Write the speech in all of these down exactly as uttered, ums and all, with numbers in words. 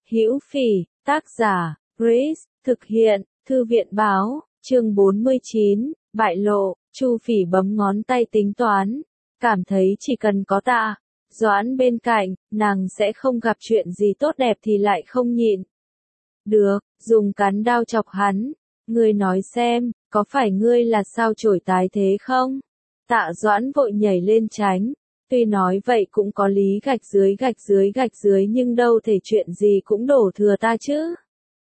Hữu Phỉ, tác giả, Grace, thực hiện, Thư viện báo, chương bốn mươi chín, bại lộ, Chu Phỉ bấm ngón tay tính toán, cảm thấy chỉ cần có Tạ Doãn bên cạnh, nàng sẽ không gặp chuyện gì tốt đẹp thì lại không nhịn được, dùng cán đao chọc hắn, ngươi nói xem, có phải ngươi là sao chổi tái thế không? Tạ Doãn vội nhảy lên tránh, tuy nói vậy cũng có lý gạch dưới gạch dưới gạch dưới nhưng đâu thể chuyện gì cũng đổ thừa ta chứ.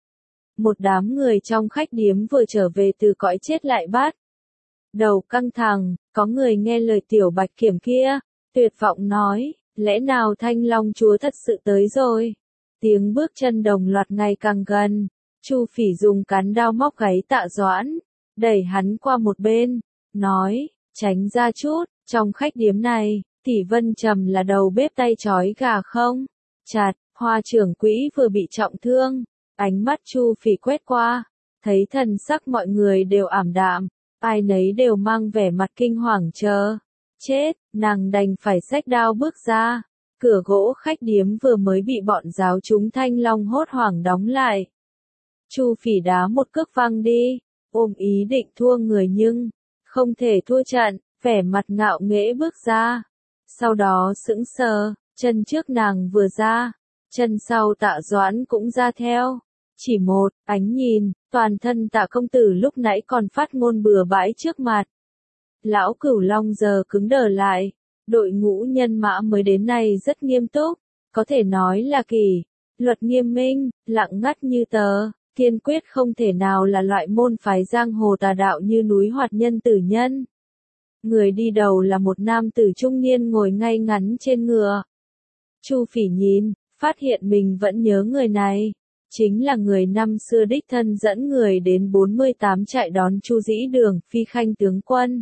Một đám người trong khách điếm vừa trở về từ cõi chết lại bắt đầu căng thẳng, có người nghe lời tiểu bạch kiểm kia, tuyệt vọng nói, lẽ nào Thanh Long chúa thật sự tới rồi? Tiếng bước chân đồng loạt ngày càng gần, Chu Phỉ dùng cán đao móc gáy Tạ Doãn, đẩy hắn qua một bên, nói, tránh ra chút, trong khách điếm này, Tỷ Vân Trầm là đầu bếp tay trói gà không? Chặt, Hoa trưởng quỹ vừa bị trọng thương, ánh mắt Chu Phỉ quét qua, thấy thần sắc mọi người đều ảm đạm, ai nấy đều mang vẻ mặt kinh hoàng chờ chết, nàng đành phải xách đao bước ra. Cửa gỗ khách điếm vừa mới bị bọn giáo chúng Thanh Long hốt hoảng đóng lại. Chu Phỉ đá một cước văng đi, ôm ý định thua người nhưng không thể thua trận, vẻ mặt ngạo nghễ bước ra. Sau đó sững sờ, chân trước nàng vừa ra, chân sau Tạ Doãn cũng ra theo. Chỉ một ánh nhìn, toàn thân Tạ công tử lúc nãy còn phát ngôn bừa bãi trước mặt lão Cửu Long giờ cứng đờ lại. Đội ngũ nhân mã mới đến này rất nghiêm túc, có thể nói là kỷ luật nghiêm minh, lặng ngắt như tờ, kiên quyết không thể nào là loại môn phái giang hồ tà đạo như núi Hoạt Nhân Tử Nhân. Người đi đầu là một nam tử trung niên ngồi ngay ngắn trên ngựa. Chu Phỉ nhìn, phát hiện mình vẫn nhớ người này, chính là người năm xưa đích thân dẫn người đến bốn mươi tám trại đón Chu Dĩ Đường, Phi Khanh tướng quân.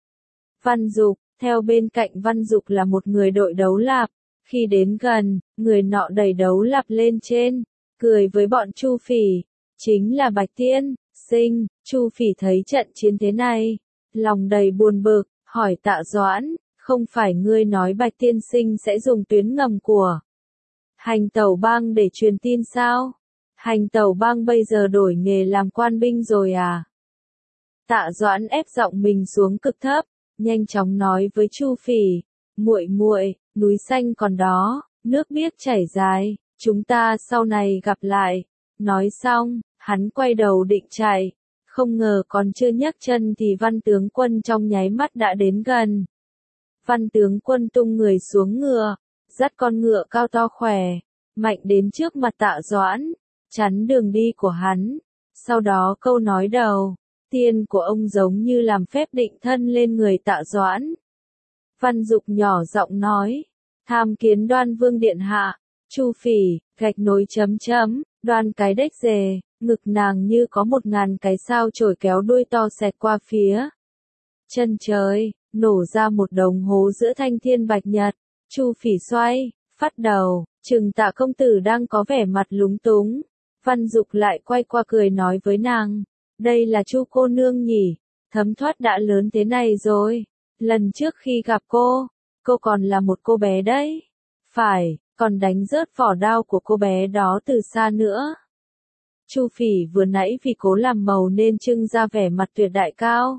Văn Dục. Theo bên cạnh Văn Dục là một người đội đấu lạp, khi đến gần, người nọ đẩy đấu lạp lên trên, cười với bọn Chu Phỉ, chính là Bạch Tiên Sinh. Chu Phỉ thấy trận chiến thế này, lòng đầy buồn bực, hỏi Tạ Doãn, không phải ngươi nói Bạch Tiên Sinh sẽ dùng tuyến ngầm của Hành Tẩu Bang để truyền tin sao? Hành Tẩu Bang bây giờ đổi nghề làm quan binh rồi à? Tạ Doãn ép giọng mình xuống cực thấp, nhanh chóng nói với Chu Phỉ, muội muội, núi xanh còn đó, nước biếc chảy dài, chúng ta sau này gặp lại. Nói xong, hắn quay đầu định chạy, không ngờ còn chưa nhấc chân thì Văn tướng quân trong nháy mắt đã đến gần. Văn tướng quân tung người xuống ngựa, dắt con ngựa cao to khỏe, mạnh đến trước mặt Tạ Doãn, chắn đường đi của hắn. Sau đó câu nói đầu tiên của ông giống như làm phép định thân lên người Tạ Doãn. Văn Dục nhỏ giọng nói, tham kiến Đoan Vương điện hạ. Chu Phỉ, gạch nối chấm chấm, đoan cái đếch dề, ngực nàng như có một ngàn cái sao chổi kéo đuôi to xẹt qua phía chân trời, nổ ra một đồng hố giữa thanh thiên bạch nhật. Chu Phỉ xoay phát đầu, chừng Tạ công tử đang có vẻ mặt lúng túng. Văn Dục lại quay qua cười nói với nàng, đây là Chu cô nương nhỉ, thấm thoát đã lớn thế này rồi. Lần trước khi gặp cô, cô còn là một cô bé đấy. Phải, còn đánh rớt vỏ đao của cô bé đó từ xa nữa. Chu Phỉ vừa nãy vì cố làm màu nên trưng ra vẻ mặt tuyệt đại cao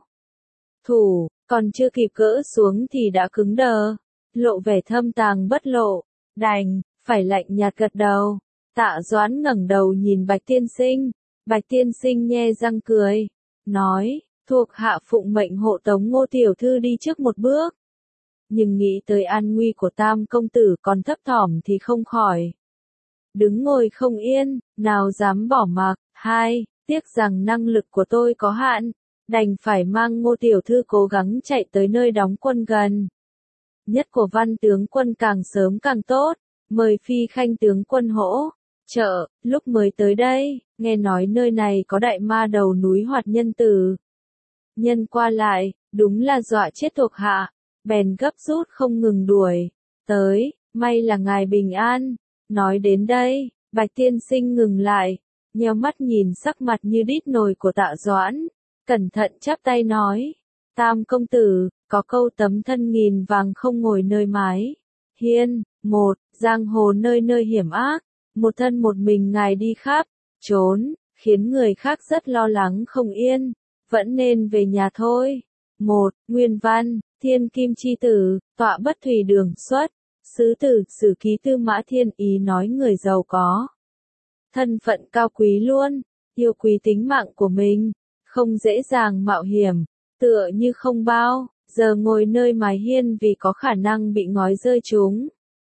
thủ, còn chưa kịp gỡ xuống thì đã cứng đờ, lộ vẻ thâm tàng bất lộ, đành phải lạnh nhạt gật đầu. Tạ Doãn ngẩng đầu nhìn Bạch Tiên Sinh, Bạch Tiên Sinh nhe răng cười, nói, thuộc hạ phụng mệnh hộ tống Ngô tiểu thư đi trước một bước. Nhưng nghĩ tới an nguy của Tam công tử còn thấp thỏm thì không khỏi đứng ngồi không yên, nào dám bỏ mặc. Hai, tiếc rằng năng lực của tôi có hạn, đành phải mang Ngô tiểu thư cố gắng chạy tới nơi đóng quân gần nhất của Văn tướng quân càng sớm càng tốt, mời Phi Khanh tướng quân hỗ trợ. Lúc mới tới đây, nghe nói nơi này có đại ma đầu núi Hoạt Nhân Tử Nhân qua lại, đúng là dọa chết thuộc hạ, bèn gấp rút không ngừng đuổi tới, may là ngài bình an. Nói đến đây, Bạch Tiên Sinh ngừng lại, nheo mắt nhìn sắc mặt như đít nồi của Tạ Doãn, cẩn thận chắp tay nói, Tam công tử, có câu tấm thân nghìn vàng không ngồi nơi mái hiên. Một, giang hồ nơi nơi hiểm ác, một thân một mình ngài đi khắp, trốn, khiến người khác rất lo lắng không yên, vẫn nên về nhà thôi. Một, Nguyên văn, Thiên Kim chi tử, tọa bất thủy đường xuất, sứ tử, sử ký Tư Mã Thiên ý nói người giàu có thân phận cao quý luôn, yêu quý tính mạng của mình, không dễ dàng mạo hiểm, tựa như không bao giờ ngồi nơi mái hiên vì có khả năng bị ngói rơi trúng.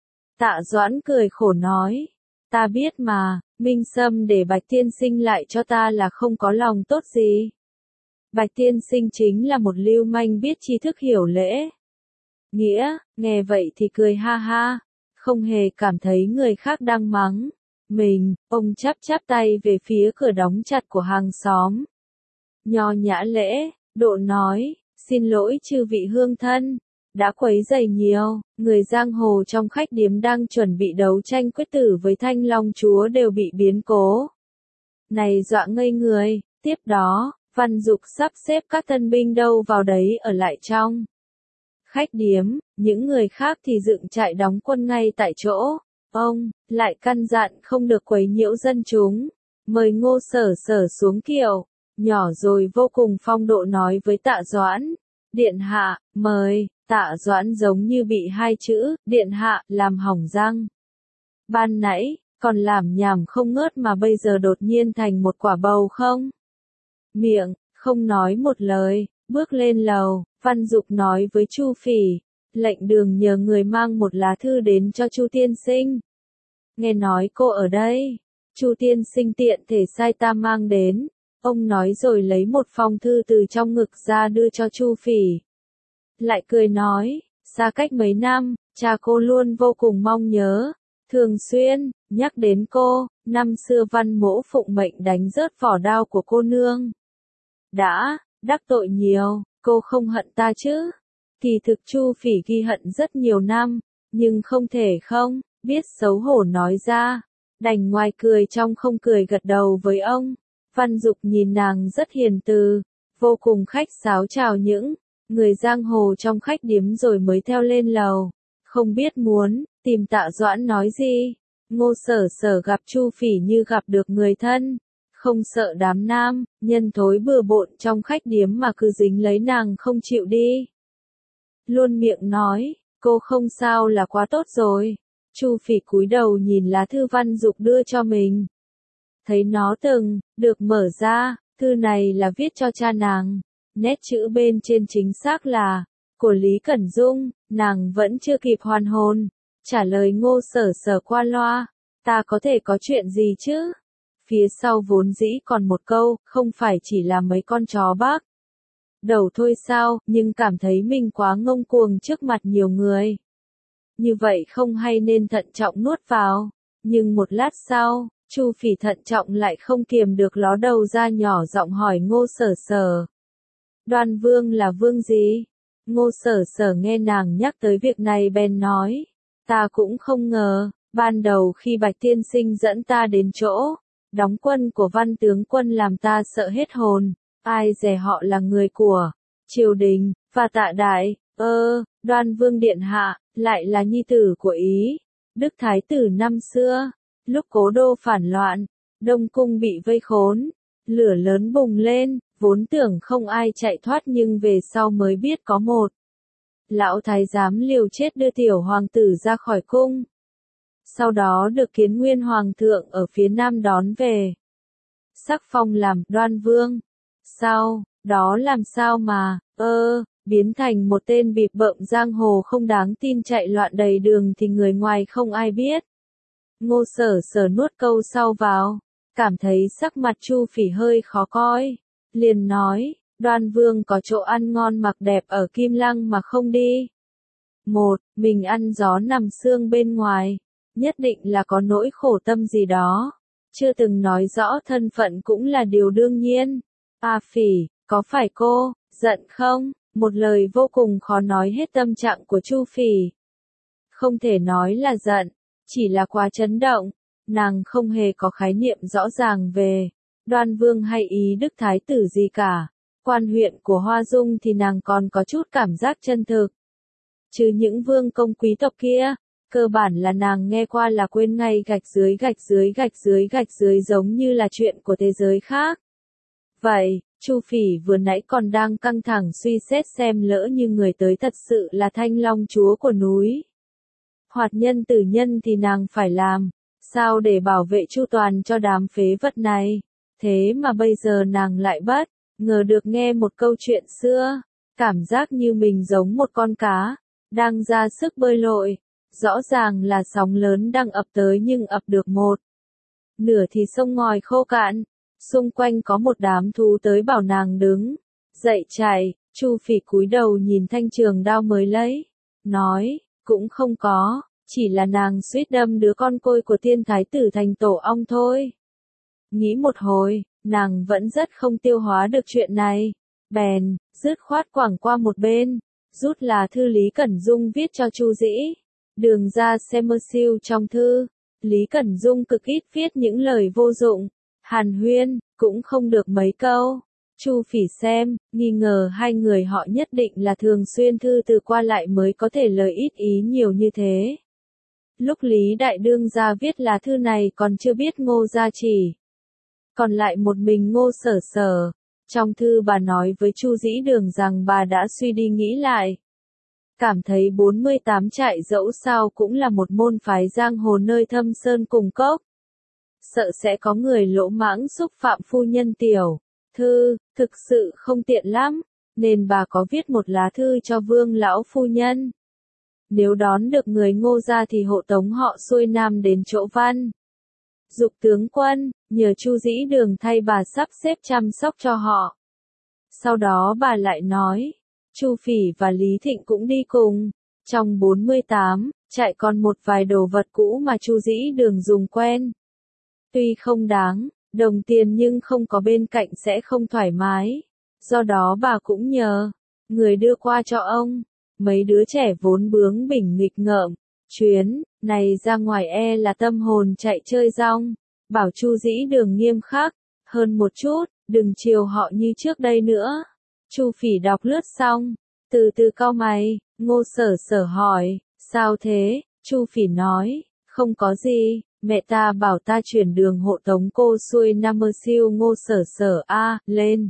Tạ Doãn cười khổ nói, ta biết mà, Minh Sâm để Bạch Tiên Sinh lại cho ta là không có lòng tốt gì. Bạch Tiên Sinh chính là một lưu manh biết tri thức hiểu lễ. Nghĩa, nghe vậy thì cười ha ha, không hề cảm thấy người khác đang mắng mình, ông chắp chắp tay về phía cửa đóng chặt của hàng xóm. Nho nhã lễ, độ nói, xin lỗi chư vị hương thân, đã quấy rầy nhiều, người giang hồ trong khách điếm đang chuẩn bị đấu tranh quyết tử với Thanh Long Chúa đều bị biến cố này dọa ngây người, tiếp đó, Văn Dục sắp xếp các tân binh đâu vào đấy ở lại trong khách điếm, những người khác thì dựng trại đóng quân ngay tại chỗ. Ông lại căn dặn không được quấy nhiễu dân chúng, mời Ngô Sở Sở xuống kiệu, nhỏ rồi vô cùng phong độ nói với Tạ Doãn, điện hạ, mời. Tạ Doãn giống như bị hai chữ, điện hạ, làm hỏng răng. Ban nãy, còn làm nhảm không ngớt mà bây giờ đột nhiên thành một quả bầu không? Miệng, không nói một lời, bước lên lầu, Văn Dục nói với Chu Phỉ, lệnh đường nhờ người mang một lá thư đến cho Chu tiên sinh. Nghe nói cô ở đây, Chu tiên sinh tiện thể sai ta mang đến, ông nói rồi lấy một phong thư từ trong ngực ra đưa cho Chu Phỉ. Lại cười nói, xa cách mấy năm, cha cô luôn vô cùng mong nhớ, thường xuyên nhắc đến cô, năm xưa Văn Mỗ phụng mệnh đánh rớt vỏ đao của cô nương. Đã, đắc tội nhiều, cô không hận ta chứ? Kỳ thực Chu Phỉ ghi hận rất nhiều năm, nhưng không thể không, biết xấu hổ nói ra, đành ngoài cười trong không cười gật đầu với ông. Văn Dục nhìn nàng rất hiền từ, vô cùng khách sáo chào những người giang hồ trong khách điếm rồi mới theo lên lầu, không biết muốn tìm Tạ Doãn nói gì. Ngô Sở Sở gặp Chu Phỉ như gặp được người thân, không sợ đám nam nhân thối bừa bộn trong khách điếm mà cứ dính lấy nàng không chịu đi. Luôn miệng nói, cô không sao là quá tốt rồi. Chu Phỉ cúi đầu nhìn lá thư Văn Dục đưa cho mình. Thấy nó từng được mở ra, thư này là viết cho cha nàng. Nét chữ bên trên chính xác là của Lý Cẩn Dung, nàng vẫn chưa kịp hoàn hồn, trả lời Ngô Sở Sở qua loa, ta có thể có chuyện gì chứ? Phía sau vốn dĩ còn một câu, không phải chỉ là mấy con chó bác đầu thôi sao, nhưng cảm thấy mình quá ngông cuồng trước mặt nhiều người. Như vậy không hay nên thận trọng nuốt vào, nhưng một lát sau, Chu Phỉ thận trọng lại không kiềm được ló đầu ra nhỏ giọng hỏi Ngô Sở Sở. Đoan Vương là vương gì? Ngô Sở Sở nghe nàng nhắc tới việc này bèn nói, ta cũng không ngờ, ban đầu khi Bạch Tiên Sinh dẫn ta đến chỗ đóng quân của Văn tướng quân làm ta sợ hết hồn, ai dè họ là người của triều đình, và Tạ Đại, ơ, Đoan Vương điện hạ, lại là nhi tử của Ý, Đức Thái tử năm xưa, lúc Cố Đô phản loạn, Đông Cung bị vây khốn, lửa lớn bùng lên, vốn tưởng không ai chạy thoát nhưng về sau mới biết có một lão thái giám liều chết đưa tiểu hoàng tử ra khỏi cung. Sau đó được Kiến Nguyên hoàng thượng ở phía nam đón về, sắc phong làm Đoan Vương. Sau đó làm sao mà, ơ, biến thành một tên bịp bợm giang hồ không đáng tin chạy loạn đầy đường thì người ngoài không ai biết. Ngô Sở Sở nuốt câu sau vào, cảm thấy sắc mặt Chu Phỉ hơi khó coi, liền nói, Đoan Vương có chỗ ăn ngon mặc đẹp ở Kim Lăng mà không đi. Một, mình ăn gió nằm sương bên ngoài, nhất định là có nỗi khổ tâm gì đó, chưa từng nói rõ thân phận cũng là điều đương nhiên. A Phỉ, có phải cô giận không? Một lời vô cùng khó nói hết tâm trạng của Chu Phỉ. Không thể nói là giận, chỉ là quá chấn động, nàng không hề có khái niệm rõ ràng về Đoan Vương hay Ý Đức Thái tử gì cả. Quan huyện của Hoa Dung thì nàng còn có chút cảm giác chân thực. Chứ những vương công quý tộc kia, Cơ bản là nàng nghe qua là quên ngay gạch dưới gạch dưới gạch dưới gạch dưới giống như là chuyện của thế giới khác. Vậy, Chu Phỉ vừa nãy còn đang căng thẳng suy xét xem lỡ như người tới thật sự là Thanh Long chúa của núi. Hoạt nhân tử nhân thì nàng phải làm, sao để bảo vệ chu toàn cho đám phế vật này. Thế mà bây giờ nàng lại bất ngờ được nghe một câu chuyện xưa, cảm giác như mình giống một con cá, đang ra sức bơi lội. Rõ ràng là sóng lớn đang ập tới nhưng ập được một nửa thì sông ngòi khô cạn, xung quanh có một đám thú tới bảo nàng đứng dậy chạy. Chu Phỉ cúi đầu nhìn thanh trường đao mới lấy, nói, cũng không có, chỉ là nàng suýt đâm đứa con côi của tiên thái tử thành tổ ong thôi. Nghĩ một hồi, nàng vẫn rất không tiêu hóa được chuyện này, bèn dứt khoát quẳng qua một bên, rút là thư Lý Cẩn Dung viết cho Chu Dĩ Đường ra xem mơ siêu trong thư. Lý Cẩn Dung cực ít viết những lời vô dụng, hàn huyên cũng không được mấy câu. Chu Phỉ xem, nghi ngờ hai người họ nhất định là thường xuyên thư từ qua lại mới có thể lời ít ý nhiều như thế. Lúc Lý Đại Đương ra viết lá thư này còn chưa biết Ngô Gia Chỉ, còn lại một mình Ngô Sở Sở. Trong thư bà nói với Chu Dĩ Đường rằng bà đã suy đi nghĩ lại, cảm thấy bốn mươi tám trại dẫu sao cũng là một môn phái giang hồ nơi thâm sơn cùng cốc. Sợ sẽ có người lỗ mãng xúc phạm phu nhân tiểu thư, thực sự không tiện lắm, nên bà có viết một lá thư cho Vương lão phu nhân. Nếu đón được người Ngô gia thì hộ tống họ xuôi nam đến chỗ Văn Dục tướng quân, nhờ Chu Dĩ Đường thay bà sắp xếp chăm sóc cho họ. Sau đó bà lại nói, Chu Phỉ và Lý Thịnh cũng đi cùng. Trong bốn mươi tám, trại còn một vài đồ vật cũ mà Chu Dĩ Đường dùng quen. Tuy không đáng đồng tiền nhưng không có bên cạnh sẽ không thoải mái. Do đó bà cũng nhờ người đưa qua cho ông. Mấy đứa trẻ vốn bướng bỉnh nghịch ngợm, chuyến này ra ngoài e là tâm hồn chạy chơi rong. Bảo Chu Dĩ Đường nghiêm khắc hơn một chút, đừng chiều họ như trước đây nữa. Chu Phỉ đọc lướt xong, từ từ cau mày. Ngô Sở Sở hỏi, sao thế? Chu Phỉ nói, không có gì, mẹ ta bảo ta chuyển đường hộ tống cô xuôi Nam Mơ Siêu. Ngô Sở Sở a lên,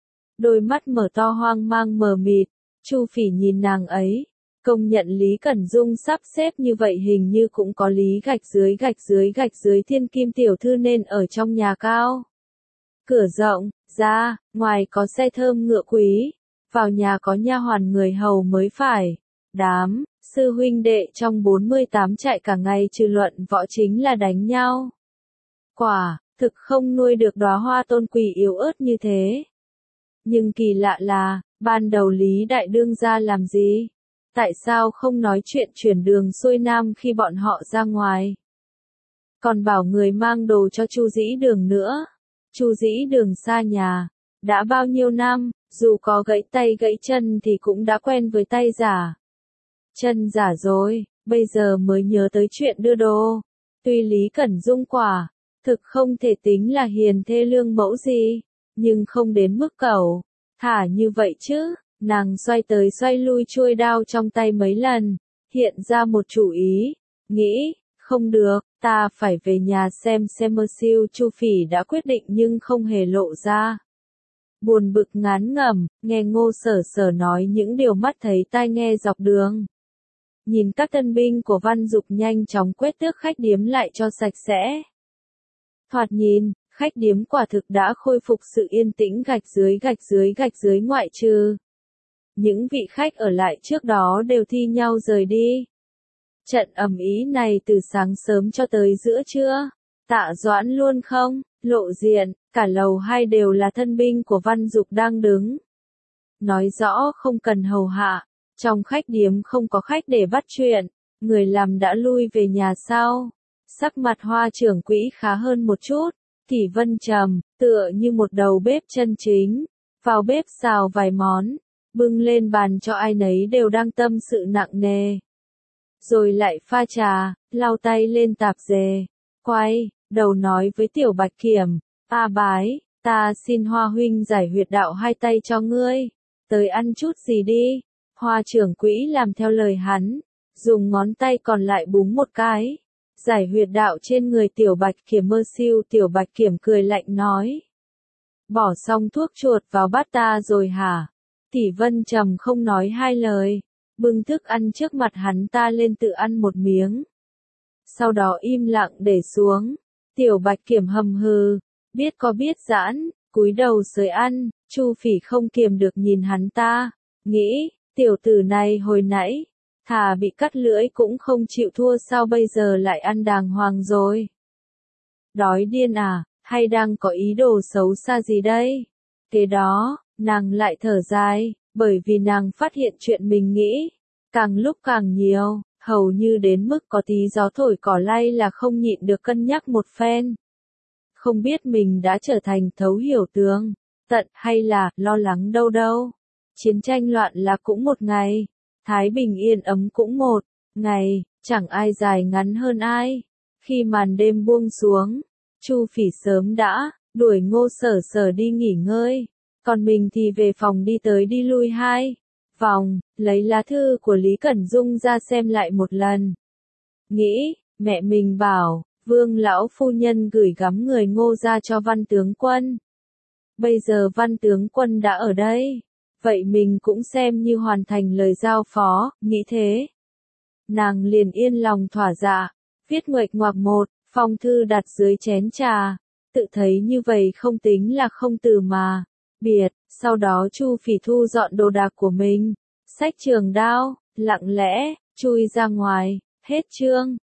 đôi mắt mở to hoang mang mờ mịt. Chu Phỉ nhìn nàng ấy, công nhận Lý Cẩn Dung sắp xếp như vậy hình như cũng có lý gạch dưới gạch dưới gạch dưới thiên kim tiểu thư nên ở trong nhà cao. Cửa rộng, ra, ngoài có xe thơm ngựa quý, vào nhà có nha hoàn người hầu mới phải. Đám sư huynh đệ trong bốn mươi tám trại cả ngày trừ luận võ chính là đánh nhau. Quả thực không nuôi được đóa hoa tôn quỳ yếu ớt như thế. Nhưng kỳ lạ là, ban đầu Lý Đại Đương ra làm gì? Tại sao không nói chuyện chuyển đường xuôi nam khi bọn họ ra ngoài? Còn bảo người mang đồ cho Chu Dĩ Đường nữa. Chu Dĩ Đường xa nhà đã bao nhiêu năm, dù có gãy tay gãy chân thì cũng đã quen với tay giả chân giả rồi, bây giờ mới nhớ tới chuyện đưa đồ. Tuy Lý Cẩn Dung quả thực không thể tính là hiền thê lương mẫu gì, nhưng không đến mức cẩu thả như vậy chứ. Nàng xoay tới xoay lui chuôi đao trong tay mấy lần, hiện ra một chủ ý, nghĩ, không được, ta phải về nhà xem xem mơ siêu. Chu Phỉ đã quyết định nhưng không hề lộ ra. Buồn bực ngán ngẩm, nghe Ngô Sở Sở nói những điều mắt thấy tai nghe dọc đường. Nhìn các tân binh của Văn Dục nhanh chóng quét tước khách điếm lại cho sạch sẽ. Thoạt nhìn, khách điếm quả thực đã khôi phục sự yên tĩnh gạch dưới gạch dưới gạch dưới ngoại trừ. Những vị khách ở lại trước đó đều thi nhau rời đi. Trận ầm ĩ này từ sáng sớm cho tới giữa trưa. Tạ Doãn luôn không lộ diện, cả lầu hai đều là thân binh của Văn Dục đang đứng. Nói rõ không cần hầu hạ, trong khách điếm không có khách để bắt chuyện, người làm đã lui về nhà sau. Sắc mặt Hoa trưởng quỹ khá hơn một chút, Kỷ Vân trầm, tựa như một đầu bếp chân chính, vào bếp xào vài món, bưng lên bàn cho ai nấy đều đang tâm sự nặng nề. Rồi lại pha trà, lau tay lên tạp dề, quay đầu nói với Tiểu Bạch Kiểm, "A Bái, ta xin Hoa huynh giải huyệt đạo hai tay cho ngươi, tới ăn chút gì đi." Hoa trưởng quỹ làm theo lời hắn, dùng ngón tay còn lại búng một cái, giải huyệt đạo trên người Tiểu Bạch Kiểm. Mơ siêu. Tiểu Bạch Kiểm cười lạnh nói. Bỏ xong thuốc chuột vào bát ta rồi hả? Tỷ Vân trầm không nói hai lời, bưng thức ăn trước mặt hắn ta lên tự ăn một miếng. Sau đó im lặng để xuống. Tiểu Bạch Kiểm hầm hừ, biết có biết giãn, cúi đầu sới ăn. Chu Phỉ không kiềm được nhìn hắn ta, nghĩ, tiểu tử này hồi nãy, thà bị cắt lưỡi cũng không chịu thua, sao bây giờ lại ăn đàng hoàng rồi? Đói điên à, hay đang có ý đồ xấu xa gì đây? Kế đó, nàng lại thở dài, bởi vì nàng phát hiện chuyện mình nghĩ, càng lúc càng nhiều, hầu như đến mức có tí gió thổi cỏ lay là không nhịn được cân nhắc một phen. Không biết mình đã trở thành thấu hiểu tường tận hay là lo lắng đâu đâu. Chiến tranh loạn là cũng một ngày, thái bình yên ấm cũng một ngày, chẳng ai dài ngắn hơn ai. Khi màn đêm buông xuống, Chu Phỉ sớm đã đuổi Ngô Sở Sở đi nghỉ ngơi, còn mình thì về phòng đi tới đi lui hai vòng, lấy lá thư của Lý Cẩn Dung ra xem lại một lần. Nghĩ, mẹ mình bảo, Vương lão phu nhân gửi gắm người Ngô ra cho Văn tướng quân. Bây giờ Văn tướng quân đã ở đây, vậy mình cũng xem như hoàn thành lời giao phó, nghĩ thế. Nàng liền yên lòng thỏa dạ, viết nguệch ngoạc một phong thư đặt dưới chén trà, tự thấy như vậy không tính là không từ mà biệt. Sau đó Chu Phỉ thu dọn đồ đạc của mình, xách trường đao, lặng lẽ chui ra ngoài. Hết chương.